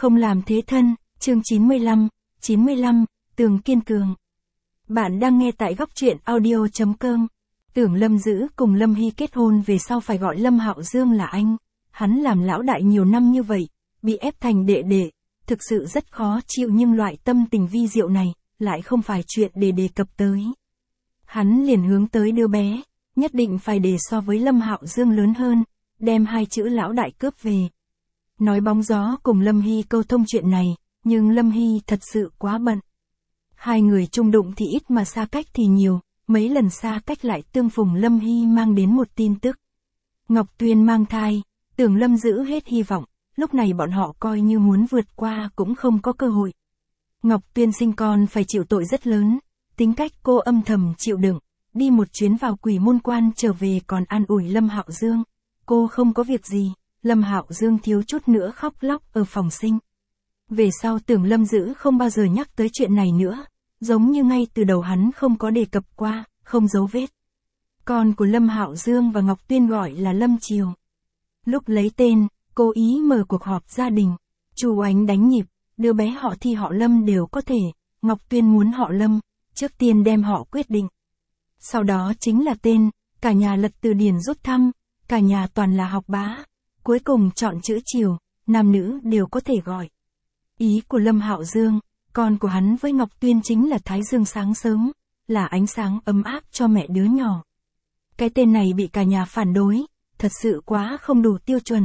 Không làm thế thân, chương 95, Tường kiên cường. Bạn đang nghe tại góc truyện audio.com. Tưởng Lâm Dữ cùng Lâm Hy kết hôn về sau phải gọi Lâm Hạo Dương là anh. Hắn làm lão đại nhiều năm như vậy, bị ép thành đệ đệ, thực sự rất khó chịu, nhưng loại tâm tình vi diệu này, lại không phải chuyện để đề cập tới. Hắn liền hướng tới đứa bé, nhất định phải để so với Lâm Hạo Dương lớn hơn, đem hai chữ lão đại cướp về. Nói bóng gió cùng Lâm Hy câu thông chuyện này, nhưng Lâm Hy thật sự quá bận. Hai người chung đụng thì ít mà xa cách thì nhiều, mấy lần xa cách lại tương phùng. Lâm Hy mang đến một tin tức. Ngọc Tuyên mang thai, Tưởng Lâm Dữ hết hy vọng, lúc này bọn họ coi như muốn vượt qua cũng không có cơ hội. Ngọc Tuyên sinh con phải chịu tội rất lớn, tính cách cô âm thầm chịu đựng, đi một chuyến vào Quỷ Môn Quan trở về còn an ủi Lâm Hạo Dương, cô không có việc gì. Lâm Hạo Dương thiếu chút nữa khóc lóc ở phòng sinh. Về sau Tưởng Lâm Dữ không bao giờ nhắc tới chuyện này nữa, giống như ngay từ đầu hắn không có đề cập qua, không dấu vết. Con của Lâm Hạo Dương và Ngọc Tuyên gọi là Lâm Triều. Lúc lấy tên, cố ý mở cuộc họp gia đình. Chu Ánh đánh nhịp, đứa bé họ Thi họ Lâm đều có thể, Ngọc Tuyên muốn họ Lâm, trước tiên đem họ quyết định. Sau đó chính là tên, cả nhà lật từ điển rút thăm, cả nhà toàn là học bá. Cuối cùng chọn chữ Triều, nam nữ đều có thể gọi. Ý của Lâm Hạo Dương, con của hắn với Ngọc Tuyên chính là Thái Dương sáng sớm, là ánh sáng ấm áp cho mẹ đứa nhỏ. Cái tên này bị cả nhà phản đối, thật sự quá không đủ tiêu chuẩn.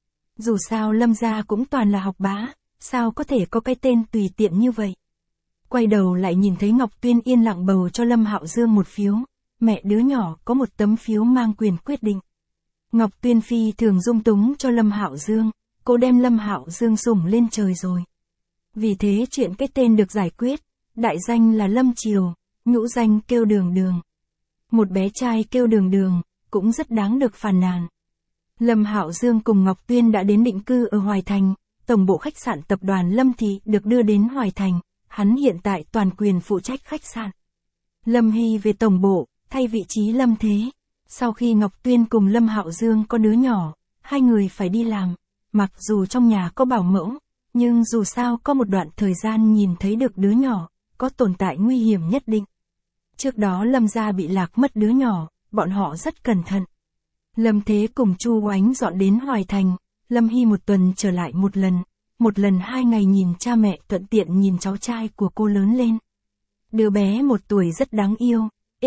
Dù sao Lâm gia cũng toàn là học bá, sao có thể có cái tên tùy tiện như vậy. Quay đầu lại nhìn thấy Ngọc Tuyên yên lặng bầu cho Lâm Hạo Dương một phiếu, mẹ đứa nhỏ có một tấm phiếu mang quyền quyết định. Ngọc Tuyên phi thường dung túng cho Lâm Hạo Dương, cô đem Lâm Hạo Dương sủng lên trời rồi. Vì thế chuyện cái tên được giải quyết, đại danh là Lâm Triều, nhũ danh kêu Đường Đường. Một bé trai kêu Đường Đường, cũng rất đáng được phàn nàn. Lâm Hạo Dương cùng Ngọc Tuyên đã đến định cư ở Hoài Thành, tổng bộ khách sạn tập đoàn Lâm Thị được đưa đến Hoài Thành, hắn hiện tại toàn quyền phụ trách khách sạn. Lâm Hy về tổng bộ, thay vị trí Lâm Thế. Sau khi Ngọc Tuyên cùng Lâm Hạo Dương có đứa nhỏ, hai người phải đi làm, mặc dù trong nhà có bảo mẫu, nhưng dù sao có một đoạn thời gian nhìn thấy được đứa nhỏ, có tồn tại nguy hiểm nhất định. Trước đó Lâm gia bị lạc mất đứa nhỏ, bọn họ rất cẩn thận. Lâm Thế cùng Chu Oánh dọn đến Hoài Thành, Lâm Hy một tuần trở lại một lần 2 ngày nhìn cha mẹ, thuận tiện nhìn cháu trai của cô lớn lên. Đứa bé 1 tuổi rất đáng yêu,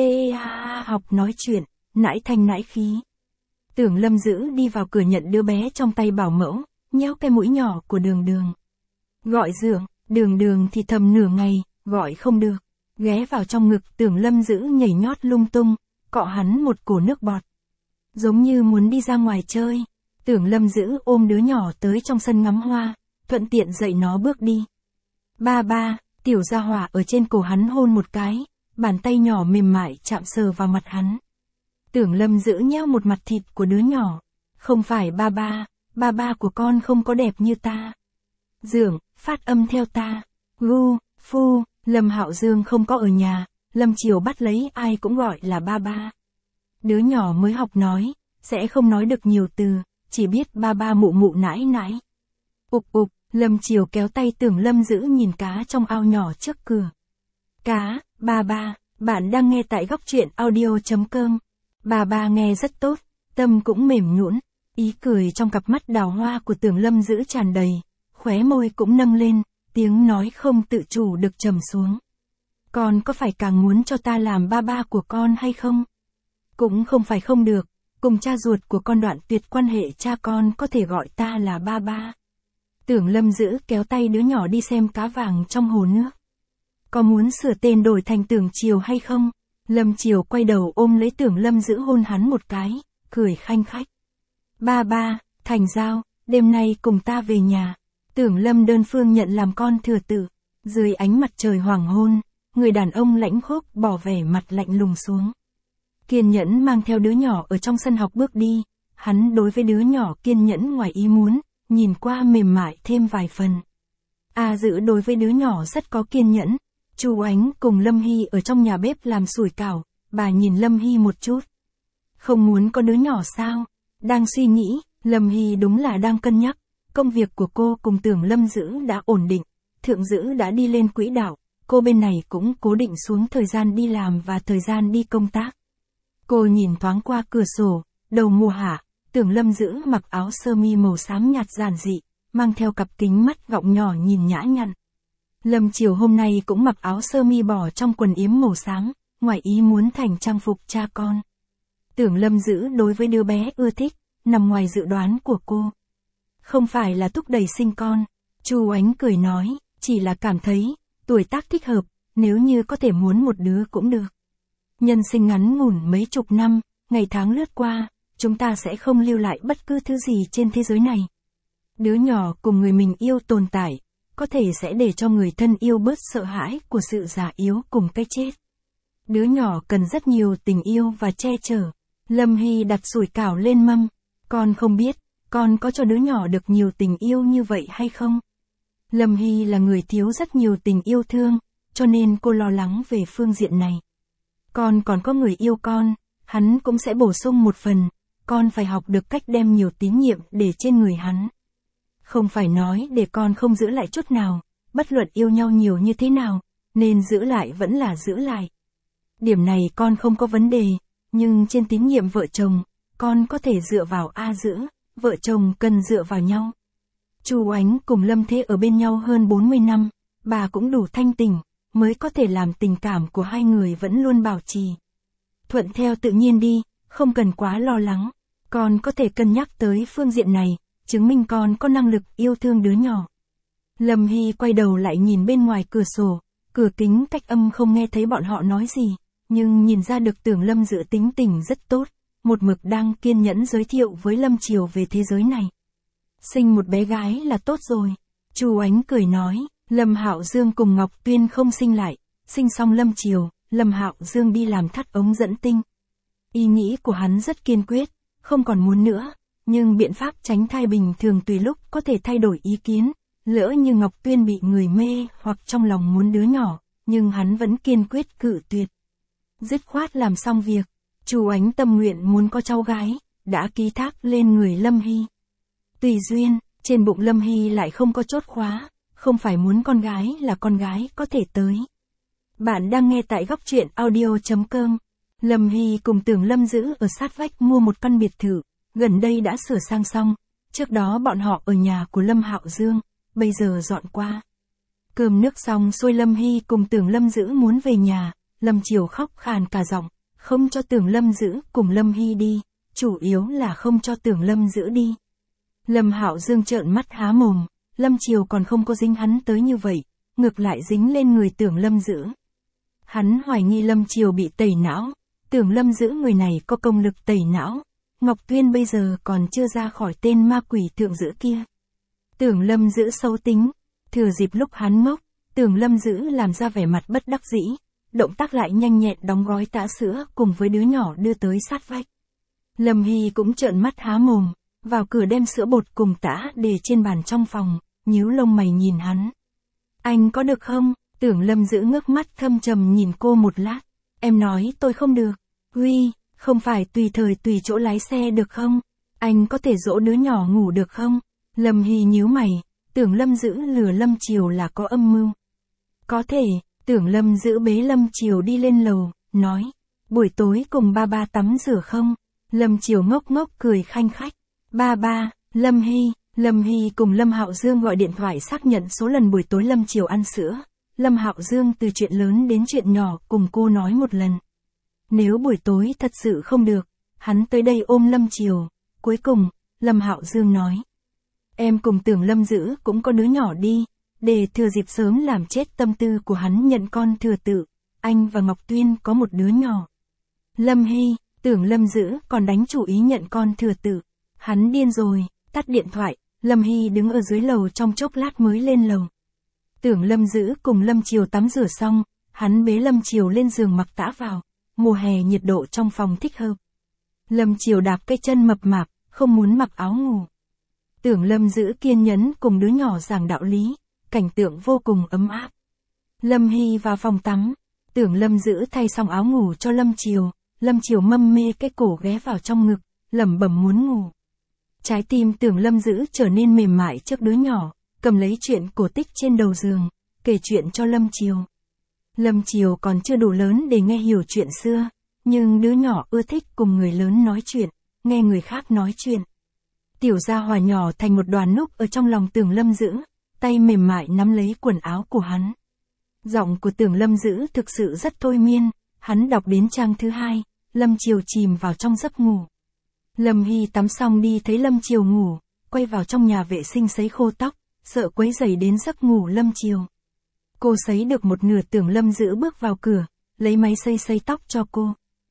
học nói chuyện, nãi thanh nãi khí. Tưởng Lâm Dữ đi vào cửa nhận đứa bé trong tay bảo mẫu, nhéo cái mũi nhỏ của Đường Đường. Gọi dượng, Đường Đường thì thầm nửa ngày, gọi không được. Ghé vào trong ngực Tưởng Lâm Dữ nhảy nhót lung tung, cọ hắn một cổ nước bọt. Giống như muốn đi ra ngoài chơi. Tưởng Lâm Dữ ôm đứa nhỏ tới trong sân ngắm hoa, thuận tiện dạy nó bước đi. Ba, tiểu gia hỏa ở trên cổ hắn hôn một cái, bàn tay nhỏ mềm mại chạm sờ vào mặt hắn. Tưởng Lâm Dữ nhéo một mặt thịt của đứa nhỏ. Không phải ba của con không có đẹp như ta. Dượng, phát âm theo ta. Gu, phu, Lâm Hạo Dương không có ở nhà, Lâm Triều bắt lấy ai cũng gọi là ba. Đứa nhỏ mới học nói, sẽ không nói được nhiều từ, chỉ biết ba mụ mụ nãi nãi. Ục, Lâm Triều kéo tay Tưởng Lâm Dữ nhìn cá trong ao nhỏ trước cửa. Cá, ba, bạn đang nghe tại góc truyện audio.com. Ba nghe rất tốt, tâm cũng mềm nhũn, ý cười trong cặp mắt đào hoa của Tưởng Lâm Dữ tràn đầy, khóe môi cũng nâng lên, tiếng nói không tự chủ được trầm xuống. Con có phải càng muốn cho ta làm ba của con hay không? Cũng không phải không được, cùng cha ruột của con đoạn tuyệt quan hệ, cha con có thể gọi ta là ba. Tưởng Lâm Dữ kéo tay đứa nhỏ đi xem cá vàng trong hồ nước. Có muốn sửa tên đổi thành Tưởng Triều hay không? Lâm Triều quay đầu ôm lấy Tưởng Lâm Dữ hôn hắn một cái, cười khanh khách. Ba, thành giao, đêm nay cùng ta về nhà. Tưởng Lâm đơn phương nhận làm con thừa tự. Dưới ánh mặt trời hoàng hôn, người đàn ông lãnh khốc bỏ vẻ mặt lạnh lùng xuống. Kiên nhẫn mang theo đứa nhỏ ở trong sân học bước đi, hắn đối với đứa nhỏ kiên nhẫn ngoài ý muốn, nhìn qua mềm mại thêm vài phần. Dữ đối với đứa nhỏ rất có kiên nhẫn. Chu Ánh cùng Lâm Hy ở trong nhà bếp làm sủi cảo, bà nhìn Lâm Hy một chút. Không muốn có đứa nhỏ sao? Đang suy nghĩ, Lâm Hy đúng là đang cân nhắc, Công việc của cô cùng Tưởng Lâm Dữ đã ổn định, Thượng Dữ đã đi lên quỹ đạo, cô bên này cũng cố định xuống thời gian đi làm và thời gian đi công tác. Cô nhìn thoáng qua cửa sổ, đầu mùa hạ, Tưởng Lâm Dữ mặc áo sơ mi màu xám nhạt giản dị, mang theo cặp kính mắt gọng nhỏ nhìn nhã nhặn. Lâm Chiều hôm nay cũng mặc áo sơ mi bò trong quần yếm màu xám, ngoài ý muốn thành trang phục cha con. Tưởng Lâm Dữ đối với đứa bé ưa thích, nằm ngoài dự đoán của cô. Không phải là thúc đẩy sinh con, Chu Ánh cười nói, chỉ là cảm thấy, tuổi tác thích hợp, nếu như có thể muốn một đứa cũng được. Nhân sinh ngắn ngủn mấy chục năm, ngày tháng lướt qua, chúng ta sẽ không lưu lại bất cứ thứ gì trên thế giới này. Đứa nhỏ cùng người mình yêu tồn tại, có thể sẽ để cho người thân yêu bớt sợ hãi của sự già yếu cùng cái chết. Đứa nhỏ cần rất nhiều tình yêu và che chở. Lâm Hy đặt sủi cảo lên mâm. Con không biết, con có cho đứa nhỏ được nhiều tình yêu như vậy hay không? Lâm Hy là người thiếu rất nhiều tình yêu thương, cho nên cô lo lắng về phương diện này. Con còn có người yêu con, hắn cũng sẽ bổ sung một phần, con phải học được cách đem nhiều tín nhiệm để trên người hắn. Không phải nói để con không giữ lại chút nào, bất luận yêu nhau nhiều như thế nào, nên giữ lại vẫn là giữ lại. Điểm này con không có vấn đề, nhưng trên tín nhiệm vợ chồng, con có thể dựa vào giữ, vợ chồng cần dựa vào nhau. Chu Ánh cùng Lâm Thế ở bên nhau hơn 40 năm, bà cũng đủ thanh tình, mới có thể làm tình cảm của hai người vẫn luôn bảo trì. Thuận theo tự nhiên đi, không cần quá lo lắng, con có thể cân nhắc tới phương diện này, chứng minh con có năng lực yêu thương đứa nhỏ. Lâm Hy quay đầu lại nhìn bên ngoài cửa sổ, cửa kính cách âm không nghe thấy bọn họ nói gì, nhưng nhìn ra được Tưởng Lâm Dữ tính tình rất tốt, một mực đang kiên nhẫn giới thiệu với Lâm Chiều về thế giới này. Sinh một bé gái là tốt rồi. Chu Ánh cười nói, Lâm Hạo Dương cùng Ngọc Tuyên không sinh lại, sinh xong Lâm Chiều, Lâm Hạo Dương đi làm thắt ống dẫn tinh. Ý nghĩ của hắn rất kiên quyết, không còn muốn nữa, nhưng biện pháp tránh thai bình thường tùy lúc có thể thay đổi ý kiến, lỡ như Ngọc Tuyên bị người mê hoặc trong lòng muốn đứa nhỏ, nhưng hắn vẫn kiên quyết cự tuyệt. Dứt khoát làm xong việc, Chu Ánh tâm nguyện muốn có cháu gái, đã ký thác lên người Lâm Hy. Tùy duyên, trên bụng Lâm Hy lại không có chốt khóa, không phải muốn con gái là con gái có thể tới. Bạn đang nghe tại góc truyện audio.com. Lâm Hy cùng Tưởng Lâm Dữ ở sát vách mua một căn biệt thự, gần đây đã sửa sang xong, trước đó bọn họ ở nhà của Lâm Hạo Dương, bây giờ dọn qua. Cơm nước xong xuôi Lâm Hy cùng Tưởng Lâm Dữ muốn về nhà, Lâm Chiều khóc khàn cả giọng, không cho Tưởng Lâm Dữ cùng Lâm Hy đi, chủ yếu là không cho Tưởng Lâm Dữ đi. Lâm Hạo Dương trợn mắt há mồm, Lâm Chiều còn không có dính hắn tới như vậy, ngược lại dính lên người Tưởng Lâm Dữ. Hắn hoài nghi Lâm Chiều bị tẩy não, Tưởng Lâm Dữ người này có công lực tẩy não, Ngọc Tuyên bây giờ còn chưa ra khỏi tên ma quỷ Thượng Dữ kia. Tưởng Lâm Dữ xấu tính, thừa dịp lúc hắn ngốc, Tưởng Lâm Dữ làm ra vẻ mặt bất đắc dĩ, động tác lại nhanh nhẹn đóng gói tã sữa cùng với đứa nhỏ đưa tới sát vách. Lâm Hy cũng trợn mắt há mồm, vào cửa đem sữa bột cùng tã để trên bàn trong phòng, nhíu lông mày nhìn hắn. Anh có được không? Tưởng Lâm Dữ ngước mắt thâm trầm nhìn cô một lát. Em nói tôi không được. Huy, không phải tùy thời tùy chỗ lái xe được không? Anh có thể dỗ đứa nhỏ ngủ được không? Lâm Hy nhíu mày, Tưởng Lâm Dữ lừa Lâm Chiều là có âm mưu. Có thể, Tưởng Lâm Dữ bế Lâm Chiều đi lên lầu, nói, buổi tối cùng ba tắm rửa không? Lâm Chiều ngốc ngốc cười khanh khách. Ba, Lâm Hy cùng Lâm Hạo Dương gọi điện thoại xác nhận số lần buổi tối Lâm Chiều ăn sữa. Lâm Hạo Dương từ chuyện lớn đến chuyện nhỏ cùng cô nói một lần. Nếu buổi tối thật sự không được, hắn tới đây ôm Lâm Chiều. Cuối cùng, Lâm Hạo Dương nói, em cùng Tưởng Lâm Dữ cũng có đứa nhỏ đi, để thừa dịp sớm làm chết tâm tư của hắn nhận con thừa tự. Anh và Ngọc Tuyên có một đứa nhỏ. Lâm Hy, Tưởng Lâm Dữ còn đánh chủ ý nhận con thừa tự. Hắn điên rồi, tắt điện thoại, Lâm Hy đứng ở dưới lầu trong chốc lát mới lên lầu. Tưởng Lâm Dữ cùng Lâm Chiều tắm rửa xong, hắn bế Lâm Chiều lên giường mặc tã vào, mùa hè nhiệt độ trong phòng thích hợp. Lâm Chiều đạp cái chân mập mạp, không muốn mặc áo ngủ. Tưởng Lâm Dữ kiên nhẫn cùng đứa nhỏ giảng đạo lý, cảnh tượng vô cùng ấm áp. Lâm Hy vào phòng tắm, Tưởng Lâm Dữ thay xong áo ngủ cho Lâm Chiều mâm mê cái cổ ghé vào trong ngực, lẩm bẩm muốn ngủ. Trái tim Tưởng Lâm Dữ trở nên mềm mại trước đứa nhỏ, cầm lấy chuyện cổ tích trên đầu giường, kể chuyện cho Lâm Chiều. Lâm Chiều còn chưa đủ lớn để nghe hiểu chuyện xưa, nhưng đứa nhỏ ưa thích cùng người lớn nói chuyện, nghe người khác nói chuyện. Tiểu gia hỏa nhỏ thành một đoàn núp ở trong lòng Tưởng Lâm Dữ, tay mềm mại nắm lấy quần áo của hắn. Giọng của Tưởng Lâm Dữ thực sự rất thôi miên, hắn đọc đến trang thứ 2, Lâm Chiều chìm vào trong giấc ngủ. Lâm Hy tắm xong đi thấy Lâm Chiều ngủ, quay vào trong nhà vệ sinh sấy khô tóc, sợ quấy rầy đến giấc ngủ Lâm Chiều. Cô sấy được một nửa, Tưởng Lâm Dữ bước vào cửa, lấy máy sấy tóc cho cô.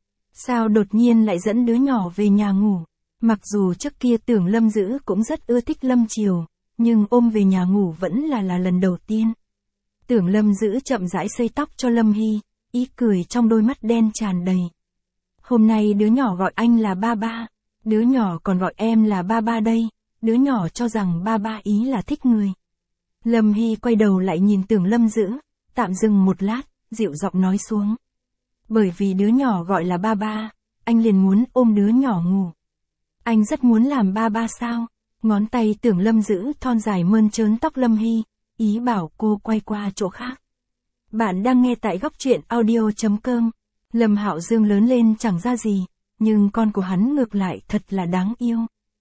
Sao đột nhiên lại dẫn đứa nhỏ về nhà ngủ? Mặc dù trước kia Tưởng Lâm Dữ cũng rất ưa thích Lâm Chiều, nhưng ôm về nhà ngủ vẫn là lần đầu tiên. Tưởng Lâm Dữ chậm rãi sấy tóc cho Lâm Hy, ý cười trong đôi mắt đen tràn đầy. Hôm nay đứa nhỏ gọi anh là ba ba, đứa nhỏ còn gọi em là ba ba đây, đứa nhỏ cho rằng ba ba ý là thích người. Lâm Hy quay đầu lại nhìn Tưởng Lâm Dữ, tạm dừng một lát, dịu giọng nói xuống. Bởi vì đứa nhỏ gọi là ba ba, anh liền muốn ôm đứa nhỏ ngủ. Anh rất muốn làm ba ba sao? Ngón tay Tưởng Lâm Dữ thon dài mơn trớn tóc Lâm Hy, ý bảo cô quay qua chỗ khác. Bạn đang nghe tại góc truyện audio.com. Lâm Hạo Dương lớn lên chẳng ra gì, nhưng con của hắn ngược lại thật là đáng yêu.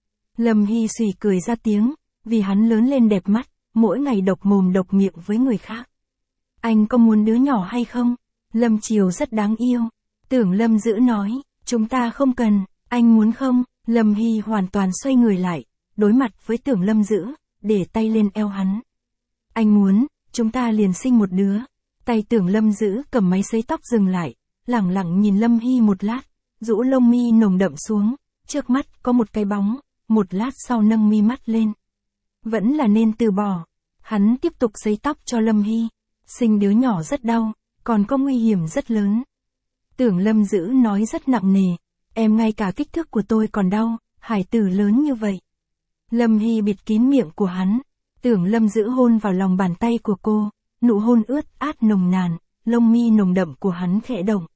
Lâm Hy xùy cười ra tiếng, vì hắn lớn lên đẹp mắt, mỗi ngày độc mồm độc miệng với người khác. Anh có muốn đứa nhỏ hay không? Lâm Chiều rất đáng yêu. Tưởng Lâm Dữ nói, chúng ta không cần, anh muốn không? Lâm Hy hoàn toàn xoay người lại, đối mặt với Tưởng Lâm Dữ, để tay lên eo hắn. Anh muốn, chúng ta liền sinh một đứa. Tay Tưởng Lâm Dữ cầm máy sấy tóc dừng lại, lẳng lặng nhìn Lâm Hy một lát, rũ lông mi nồng đậm xuống, trước mắt có một cái bóng, một lát sau nâng mi mắt lên. Vẫn là nên từ bỏ. Hắn tiếp tục sấy tóc cho Lâm Hy. Sinh đứa nhỏ rất đau, còn có nguy hiểm rất lớn. Tưởng Lâm Dữ nói rất nặng nề, em ngay cả kích thước của tôi còn đau, hải tử lớn như vậy. Lâm Hy bịt kín miệng của hắn. Tưởng Lâm Dữ hôn vào lòng bàn tay của cô, nụ hôn ướt át nồng nàn, lông mi nồng đậm của hắn khẽ động.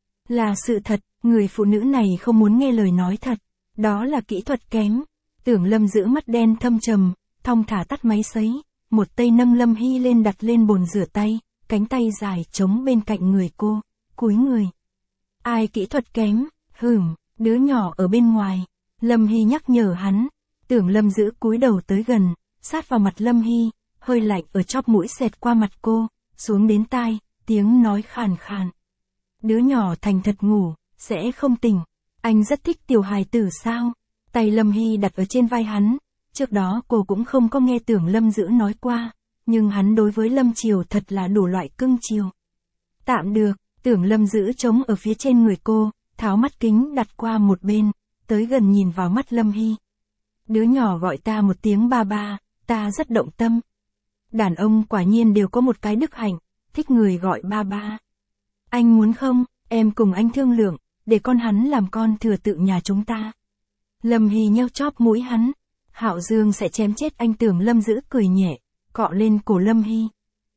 Là sự thật, người phụ nữ này không muốn nghe lời nói thật, đó là kỹ thuật kém. Tưởng Lâm Dữ mắt đen thâm trầm, thong thả tắt máy sấy, một tay nâng Lâm Hy lên đặt lên bồn rửa tay, cánh tay dài chống bên cạnh người cô, cúi người. Ai kỹ thuật kém? Đứa nhỏ ở bên ngoài. Lâm Hy nhắc nhở hắn. Tưởng Lâm Dữ cúi đầu tới gần, sát vào mặt Lâm Hy, hơi lạnh ở chóp mũi xẹt qua mặt cô, xuống đến tai, tiếng nói khàn khàn. Đứa nhỏ thành thật ngủ, sẽ không tỉnh. Anh rất thích tiểu hài tử sao? Tay Lâm Hy đặt ở trên vai hắn. Trước đó cô cũng không có nghe Tưởng Lâm Dữ nói qua, nhưng hắn đối với Lâm Chiều thật là đủ loại cưng chiều. Tạm được. Tưởng Lâm Dữ trống ở phía trên người cô, tháo mắt kính đặt qua một bên, tới gần nhìn vào mắt Lâm Hy. Đứa nhỏ gọi ta một tiếng ba ba, ta rất động tâm. Đàn ông quả nhiên đều có một cái đức hạnh, thích người gọi ba ba. Anh muốn không, em cùng anh thương lượng, để con hắn làm con thừa tự nhà chúng ta. Lâm Hy nheo chóp mũi hắn. Hạo Dương sẽ chém chết anh. Tưởng Lâm Dữ cười nhẹ, cọ lên cổ Lâm Hy.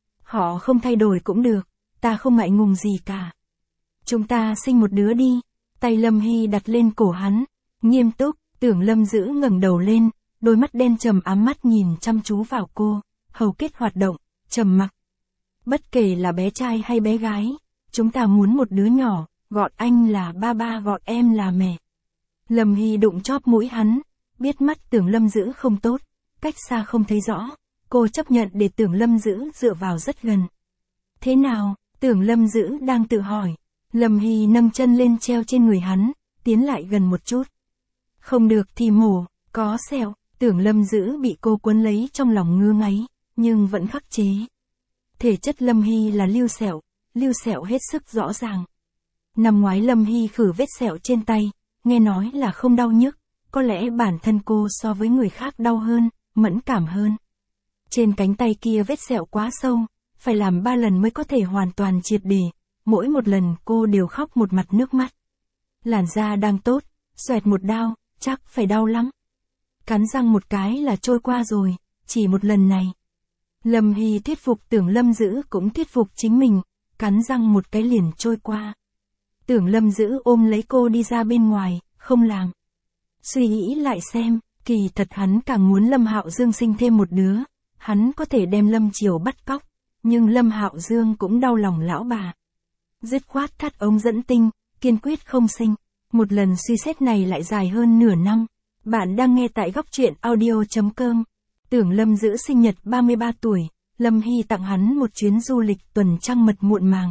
Họ không thay đổi cũng được, ta không ngại ngùng gì cả. Chúng ta sinh một đứa đi. Tay Lâm Hy đặt lên cổ hắn, nghiêm túc. Tưởng Lâm Dữ ngẩng đầu lên, đôi mắt đen trầm ám mắt nhìn chăm chú vào cô, hầu kết hoạt động, trầm mặc. Bất kể là bé trai hay bé gái, chúng ta muốn một đứa nhỏ, gọi anh là ba ba, gọi em là mẹ. Lâm Hy đụng chóp mũi hắn, biết mắt Tưởng Lâm Dữ không tốt, cách xa không thấy rõ, cô chấp nhận để Tưởng Lâm Dữ dựa vào rất gần. Thế nào? Tưởng Lâm Dữ đang tự hỏi. Lâm Hy nâng chân lên treo trên người hắn, tiến lại gần một chút. Không được thì mổ, có sẹo. Tưởng Lâm Dữ bị cô cuốn lấy trong lòng ngứa ngáy, nhưng vẫn khắc chế. Thể chất Lâm Hy là lưu sẹo hết sức rõ ràng. Năm ngoái Lâm Hy khử vết sẹo trên tay, nghe nói là không đau nhức, có lẽ bản thân cô so với người khác đau hơn, mẫn cảm hơn. Trên cánh tay kia vết sẹo quá sâu, phải làm 3 lần mới có thể hoàn toàn triệt để, mỗi một lần cô đều khóc một mặt nước mắt. Làn da đang tốt, xoẹt một đao, chắc phải đau lắm. Cắn răng một cái là trôi qua rồi, chỉ một lần này. Lâm Hy thuyết phục Tưởng Lâm Dữ cũng thuyết phục chính mình, cắn răng một cái liền trôi qua. Tưởng Lâm Dữ ôm lấy cô đi ra bên ngoài, không làm. Suy nghĩ lại xem, Kỳ thật hắn càng muốn Lâm Hạo Dương sinh thêm một đứa, hắn có thể đem Lâm Triều bắt cóc, nhưng Lâm Hạo Dương cũng đau lòng lão bà. Dứt khoát thắt ống dẫn tinh, kiên quyết không sinh. Một lần suy xét này lại dài hơn nửa năm. Bạn đang nghe tại góc truyện audio.com. Tưởng Lâm giữ sinh nhật 33 tuổi, Lâm Hy tặng hắn một chuyến du lịch tuần trăng mật muộn màng.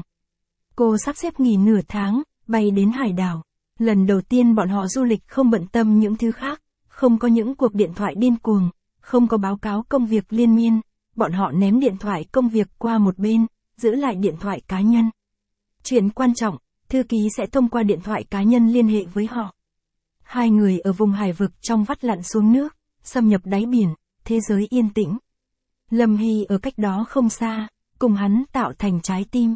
Cô sắp xếp nghỉ nửa tháng, bay đến hải đảo. Lần đầu tiên bọn họ du lịch không bận tâm những thứ khác, không có những cuộc điện thoại điên cuồng, không có báo cáo công việc liên miên, bọn họ ném điện thoại công việc qua một bên, giữ lại điện thoại cá nhân. Chuyện quan trọng, thư ký sẽ thông qua điện thoại cá nhân liên hệ với họ. Hai người ở vùng hải vực trong vắt lặn xuống nước, xâm nhập đáy biển, thế giới yên tĩnh. Lâm Hy ở cách đó không xa, cùng hắn tạo thành trái tim.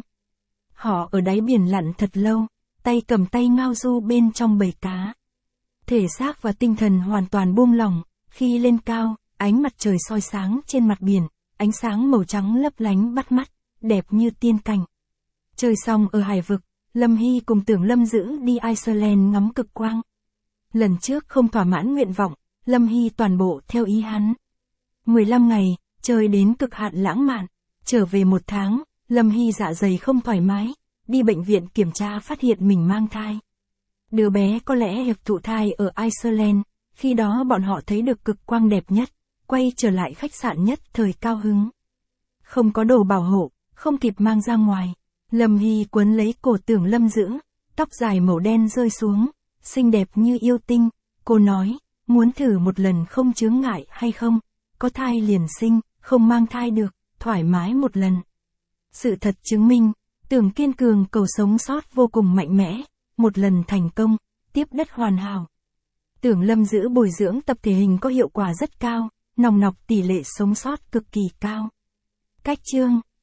Họ ở đáy biển lặn thật lâu, tay cầm tay ngao du bên trong bầy cá. Thể xác và tinh thần hoàn toàn buông lỏng, khi lên cao, ánh mặt trời soi sáng trên mặt biển, ánh sáng màu trắng lấp lánh bắt mắt, đẹp như tiên cảnh. Chơi xong ở hải vực, Lâm Hy cùng Tưởng Lâm giữ đi Iceland ngắm cực quang. Lần trước không thỏa mãn nguyện vọng, Lâm Hy toàn bộ theo ý hắn. 15 ngày, chơi đến cực hạn lãng mạn, trở về 1 tháng, Lâm Hy dạ dày không thoải mái, đi bệnh viện kiểm tra phát hiện mình mang thai. Đứa bé có lẽ hiệp thụ thai ở Iceland, khi đó bọn họ thấy được cực quang đẹp nhất, quay trở lại khách sạn nhất thời cao hứng. Không có đồ bảo hộ, không kịp mang ra ngoài. Lâm Hy quấn lấy cổ Tưởng Lâm giữ, tóc dài màu đen rơi xuống, xinh đẹp như yêu tinh. Cô nói, muốn thử một lần không chướng ngại hay không, có thai liền sinh, không mang thai được, thoải mái một lần. Sự thật chứng minh, Tưởng kiên cường cầu sống sót vô cùng mạnh mẽ, một lần thành công, tiếp đất hoàn hảo. Tưởng Lâm giữ bồi dưỡng tập thể hình có hiệu quả rất cao, nòng nọc tỷ lệ sống sót cực kỳ cao. Cách chương